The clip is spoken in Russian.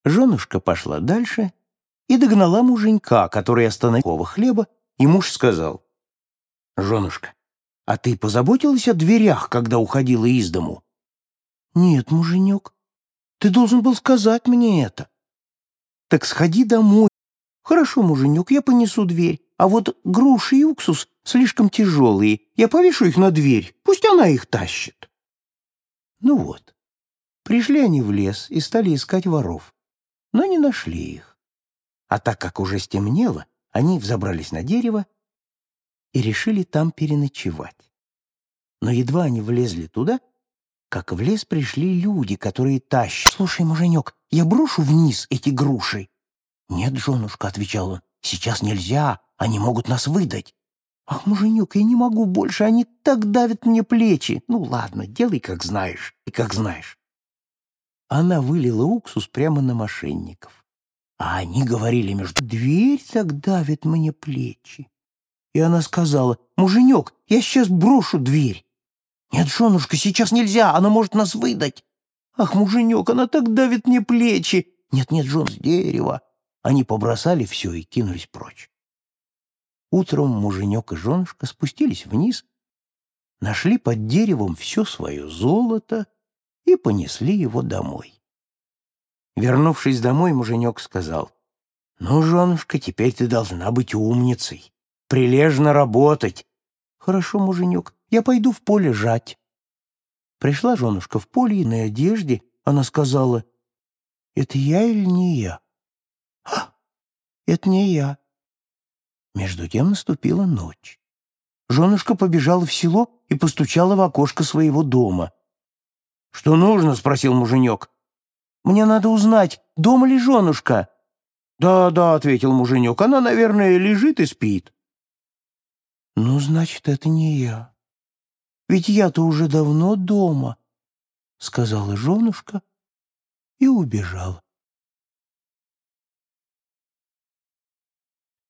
Женушка пошла дальше и догнала муженька, который остановил хлеба, и муж сказал: «Женушка, а ты позаботилась о дверях, когда уходила из дому?» «Нет, муженек, ты должен был сказать мне это». «Так сходи домой». «Хорошо, муженек, я понесу дверь, а вот груши и уксус слишком тяжелые, я повешу их на дверь, пусть она их тащит». Ну вот, пришли они в лес и стали искать воров, но не нашли их. А так как уже стемнело, они взобрались на дерево и решили там переночевать. Но едва они влезли туда, как в лес пришли люди, которые тащат. «Слушай, муженек, я брошу вниз эти груши». «Нет, женушка», — отвечал он, — «сейчас нельзя, они могут нас выдать». «Ах, муженек, я не могу больше, они так давят мне плечи». «Ну ладно, делай, как знаешь и как знаешь». Она вылила уксус прямо на мошенников. А они говорили между: «Дверь так давит мне плечи». И она сказала: «Муженек, я сейчас брошу дверь». «Нет, женушка, сейчас нельзя, она может нас выдать». «Ах, муженек, она так давит мне плечи». «Нет, жен, с дерева». Они побросали все и кинулись прочь. Утром муженек и женушка спустились вниз, нашли под деревом все свое золото и понесли его домой. Вернувшись домой, муженек сказал: «Ну, женушка, теперь ты должна быть умницей, прилежно работать». «Хорошо, муженек, я пойду в поле жать». Пришла женушка в поле, и на одежде она сказала: «Это я или не я?» «А, это не я». Между тем наступила ночь. Женушка побежала в село и постучала в окошко своего дома. «Что нужно?» — спросил муженек. «Мне надо узнать, дома ли женушка?» «Да», — ответил муженек, — «она, наверное, лежит и спит». «Ну, значит, это не я. Ведь я-то уже давно дома», — сказала женушка и убежала.